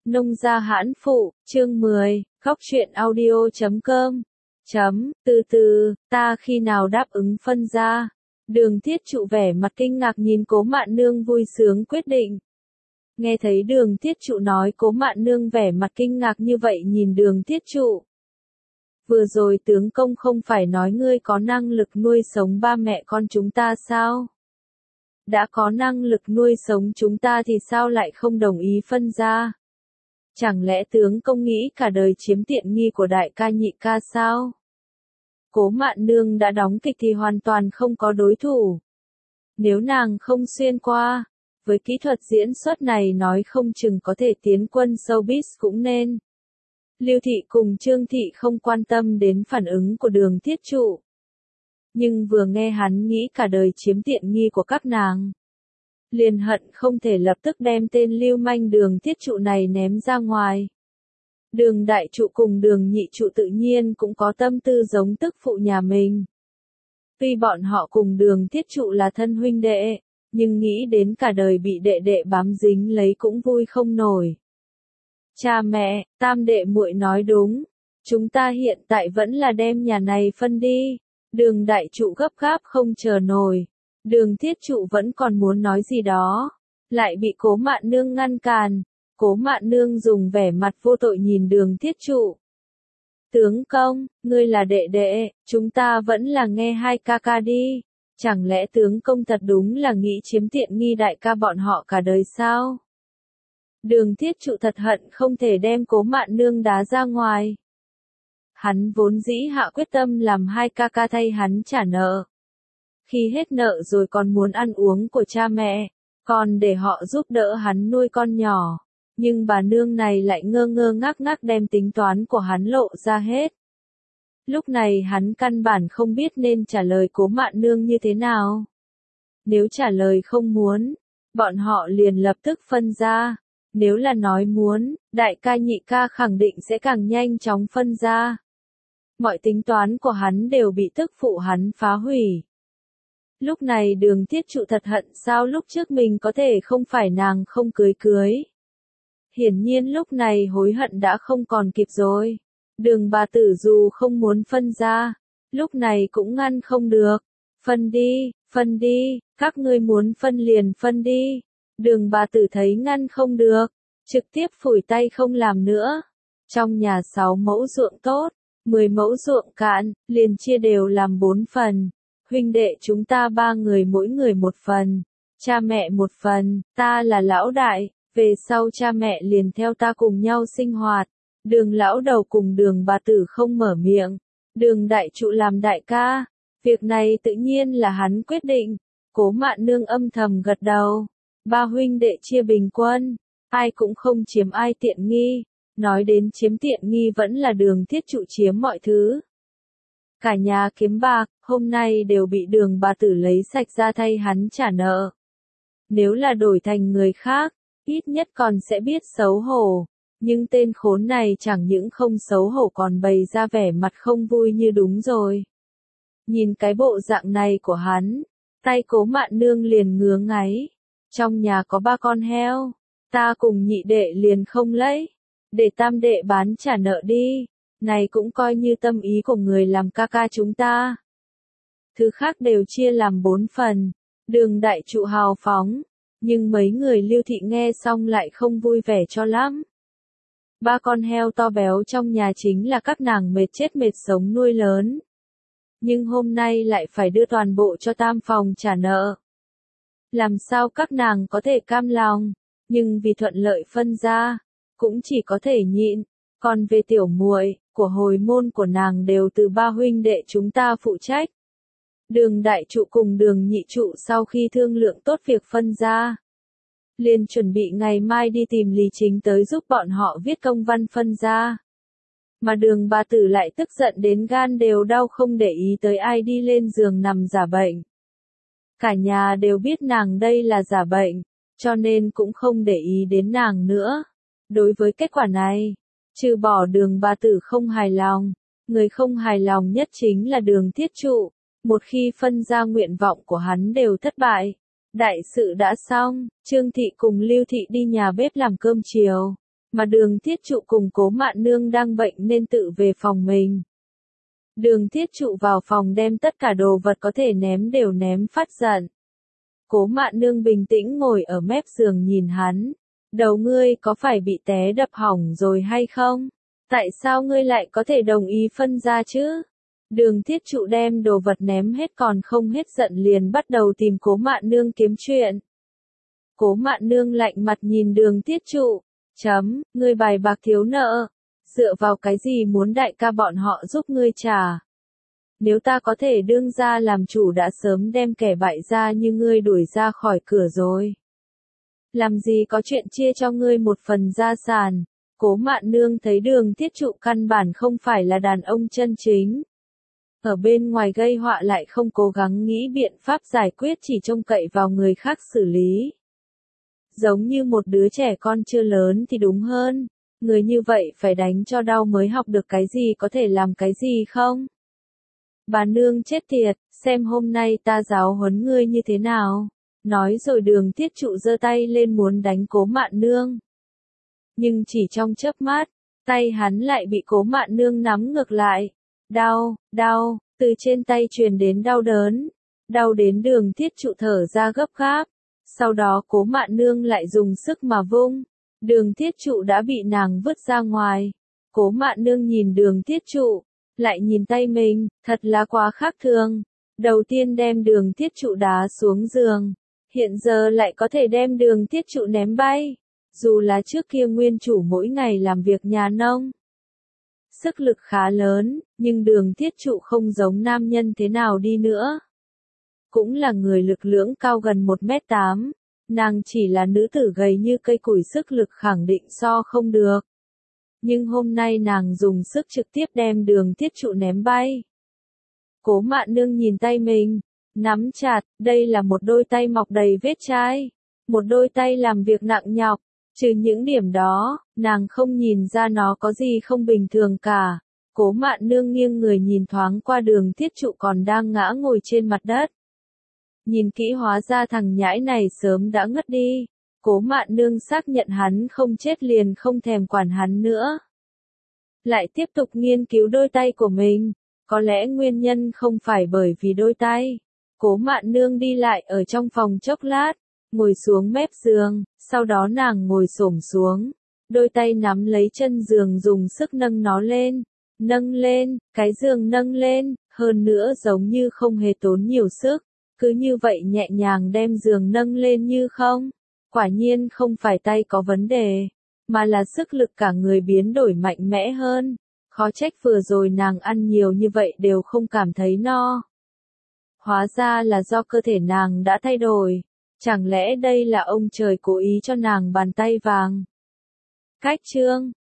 Nông gia hãn phụ, chương 10, khóc chuyện audio.com. Từ từ, ta khi nào đáp ứng phân gia? Đường Thiết Trụ vẻ mặt kinh ngạc nhìn Cố Mạn Nương vui sướng quyết định. Nghe thấy Đường Thiết Trụ nói Cố Mạn Nương vẻ mặt kinh ngạc như vậy nhìn Đường Thiết Trụ. Vừa rồi tướng công không phải nói ngươi có năng lực nuôi sống ba mẹ con chúng ta sao? Đã có năng lực nuôi sống chúng ta thì sao lại không đồng ý phân gia? Chẳng lẽ tướng công nghĩ cả đời chiếm tiện nghi của đại ca nhị ca sao? Cố Mạn Nương đã đóng kịch thì hoàn toàn không có đối thủ. Nếu nàng không xuyên qua, với kỹ thuật diễn xuất này nói không chừng có thể tiến quân showbiz cũng nên. Lưu Thị cùng Trương Thị không quan tâm đến phản ứng của Đường Thiết Trụ. Nhưng vừa nghe hắn nghĩ cả đời chiếm tiện nghi của các nàng, liền hận không thể lập tức đem tên lưu manh Đường Thiết Trụ này ném ra ngoài. Đường Đại Trụ cùng Đường Nhị Trụ tự nhiên cũng có tâm tư giống tức phụ nhà mình. Tuy bọn họ cùng Đường Thiết Trụ là thân huynh đệ, nhưng nghĩ đến cả đời bị đệ đệ bám dính lấy cũng vui không nổi. Cha mẹ, tam đệ muội nói đúng, chúng ta hiện tại vẫn là đem nhà này phân đi. Đường Đại Trụ gấp gáp không chờ nổi. Đường Thiết Trụ vẫn còn muốn nói gì đó, lại bị Cố Mạn Nương ngăn cản. Cố Mạn Nương dùng vẻ mặt vô tội nhìn Đường Thiết Trụ. Tướng công, ngươi là đệ đệ, chúng ta vẫn là nghe hai ca ca đi. Chẳng lẽ tướng công thật đúng là nghĩ chiếm tiện nghi đại ca bọn họ cả đời sao? Đường Thiết Trụ thật hận không thể đem Cố Mạn Nương đá ra ngoài. Hắn vốn dĩ hạ quyết tâm làm hai ca ca thay hắn trả nợ. Khi hết nợ rồi còn muốn ăn uống của cha mẹ, còn để họ giúp đỡ hắn nuôi con nhỏ. Nhưng bà nương này lại ngơ ngơ ngác ngác đem tính toán của hắn lộ ra hết. Lúc này hắn căn bản không biết nên trả lời Cố Mạn Nương như thế nào. Nếu trả lời không muốn, bọn họ liền lập tức phân ra. Nếu là nói muốn, đại ca nhị ca khẳng định sẽ càng nhanh chóng phân ra. Mọi tính toán của hắn đều bị tức phụ hắn phá hủy. Lúc này Đường Thiết Trụ thật hận sao lúc trước mình có thể không phải nàng không cưới. Hiển nhiên lúc này hối hận đã không còn kịp rồi. Đường bà tử dù không muốn phân ra, lúc này cũng ngăn không được. Phân đi, các ngươi muốn phân liền phân đi. Đường bà tử thấy ngăn không được, trực tiếp phủi tay không làm nữa. Trong nhà 6 mẫu ruộng tốt, 10 mẫu ruộng cạn, liền chia đều làm 4 phần. Huynh đệ chúng ta 3 người mỗi người 1 phần, cha mẹ 1 phần, ta là lão đại, về sau cha mẹ liền theo ta cùng nhau sinh hoạt. Đường lão đầu cùng Đường bà tử không mở miệng, Đường Đại Trụ làm đại ca, việc này tự nhiên là hắn quyết định. Cố Mạn Nương âm thầm gật đầu, 3 huynh đệ chia bình quân, ai cũng không chiếm ai tiện nghi. Nói đến chiếm tiện nghi vẫn là Đường Thiết Trụ chiếm mọi thứ. Cả nhà kiếm bạc, hôm nay đều bị Đường bà tử lấy sạch ra thay hắn trả nợ. Nếu là đổi thành người khác, ít nhất còn sẽ biết xấu hổ. Nhưng tên khốn này chẳng những không xấu hổ còn bày ra vẻ mặt không vui như đúng rồi. Nhìn cái bộ dạng này của hắn, tay Cố Mạn Nương liền ngứa ngáy. Trong nhà có 3 con heo, ta cùng nhị đệ liền không lấy, để tam đệ bán trả nợ đi. Này cũng coi như tâm ý của người làm ca ca chúng ta. Thứ khác đều chia làm 4 phần. Đường Đại Trụ hào phóng, nhưng mấy người Lưu Thị nghe xong lại không vui vẻ cho lắm. 3 con heo to béo trong nhà chính là các nàng mệt chết mệt sống nuôi lớn. Nhưng hôm nay lại phải đưa toàn bộ cho tam phòng trả nợ. Làm sao các nàng có thể cam lòng, nhưng vì thuận lợi phân ra, cũng chỉ có thể nhịn. Còn về tiểu muội, của hồi môn của nàng đều từ 3 huynh đệ chúng ta phụ trách. Đường Đại Trụ cùng Đường Nhị Trụ sau khi thương lượng tốt việc phân ra, liền chuẩn bị ngày mai đi tìm Lý Chính tới giúp bọn họ viết công văn phân ra. Mà Đường bà tử lại tức giận đến gan đều đau không để ý tới ai đi lên giường nằm giả bệnh. Cả nhà đều biết nàng đây là giả bệnh, cho nên cũng không để ý đến nàng nữa. Đối với kết quả này, trừ bỏ Đường bà tử không hài lòng, người không hài lòng nhất chính là Đường Thiết Trụ. Một khi phân ra nguyện vọng của hắn đều thất bại. Đại sự đã xong, Trương Thị cùng Lưu Thị đi nhà bếp làm cơm chiều. mà Đường Thiết Trụ cùng Cố Mạn Nương đang bệnh nên tự về phòng mình. Đường Thiết Trụ vào phòng đem tất cả đồ vật có thể ném đều ném phát giận. Cố Mạn Nương bình tĩnh ngồi ở mép giường nhìn hắn. Đầu ngươi có phải bị té đập hỏng rồi hay không? Tại sao ngươi lại có thể đồng ý phân ra chứ? Đường Thiết Trụ đem đồ vật ném hết còn không hết giận liền bắt đầu tìm Cố Mạn Nương kiếm chuyện. Cố Mạn Nương lạnh mặt nhìn Đường Thiết Trụ. Ngươi bài bạc thiếu nợ. Dựa vào cái gì muốn đại ca bọn họ giúp ngươi trả? Nếu ta có thể đương ra làm chủ đã sớm đem kẻ bại gia như ngươi đuổi ra khỏi cửa rồi. Làm gì có chuyện chia cho ngươi một phần gia sản. Cố Mạn Nương thấy Đường Thiết Trụ căn bản không phải là đàn ông chân chính. Ở bên ngoài gây họa lại không cố gắng nghĩ biện pháp giải quyết, chỉ trông cậy vào người khác xử lý. Giống như một đứa trẻ con chưa lớn thì đúng hơn. Người như vậy phải đánh cho đau mới học được cái gì có thể làm cái gì không? Bà nương chết tiệt, xem hôm nay ta giáo huấn ngươi như thế nào. Nói rồi Đường Thiết Trụ giơ tay lên muốn đánh Cố Mạn Nương. Nhưng chỉ trong chớp mắt, tay hắn lại bị Cố Mạn Nương nắm ngược lại. Đau, từ trên tay truyền đến đau đớn. Đau đến Đường Thiết Trụ thở ra gấp gáp. Sau đó Cố Mạn Nương lại dùng sức mà vung. Đường Thiết Trụ đã bị nàng vứt ra ngoài. Cố Mạn Nương nhìn Đường Thiết Trụ, lại nhìn tay mình, thật là quá khác thường. Đầu tiên đem Đường Thiết Trụ đá xuống giường, hiện giờ lại có thể đem Đường Thiết Trụ ném bay. Dù là trước kia nguyên chủ mỗi ngày làm việc nhà nông, sức lực khá lớn, nhưng Đường Thiết Trụ không giống nam nhân thế nào đi nữa. Cũng là người lực lưỡng cao gần 1m8, nàng chỉ là nữ tử gầy như cây củi, sức lực khẳng định so không được. Nhưng hôm nay nàng dùng sức trực tiếp đem Đường Thiết Trụ ném bay. Cố Mạn Nương nhìn tay mình, nắm chặt, đây là một đôi tay mọc đầy vết chai, một đôi tay làm việc nặng nhọc, trừ những điểm đó, nàng không nhìn ra nó có gì không bình thường cả. Cố Mạn Nương nghiêng người nhìn thoáng qua Đường Thiết Trụ còn đang ngã ngồi trên mặt đất. Nhìn kỹ hóa ra thằng nhãi này sớm đã ngất đi. Cố Mạn Nương xác nhận hắn không chết liền không thèm quản hắn nữa. Lại tiếp tục nghiên cứu đôi tay của mình. Có lẽ nguyên nhân không phải bởi vì đôi tay. Cố Mạn Nương đi lại ở trong phòng chốc lát, ngồi xuống mép giường, sau đó nàng ngồi xổm xuống. Đôi tay nắm lấy chân giường dùng sức nâng nó lên. Nâng lên, cái giường nâng lên, hơn nữa giống như không hề tốn nhiều sức. Cứ như vậy nhẹ nhàng đem giường nâng lên như không. Quả nhiên không phải tay có vấn đề, mà là sức lực cả người biến đổi mạnh mẽ hơn. Khó trách vừa rồi nàng ăn nhiều như vậy đều không cảm thấy no. Hóa ra là do cơ thể nàng đã thay đổi. Chẳng lẽ đây là ông trời cố ý cho nàng bàn tay vàng? Cách chương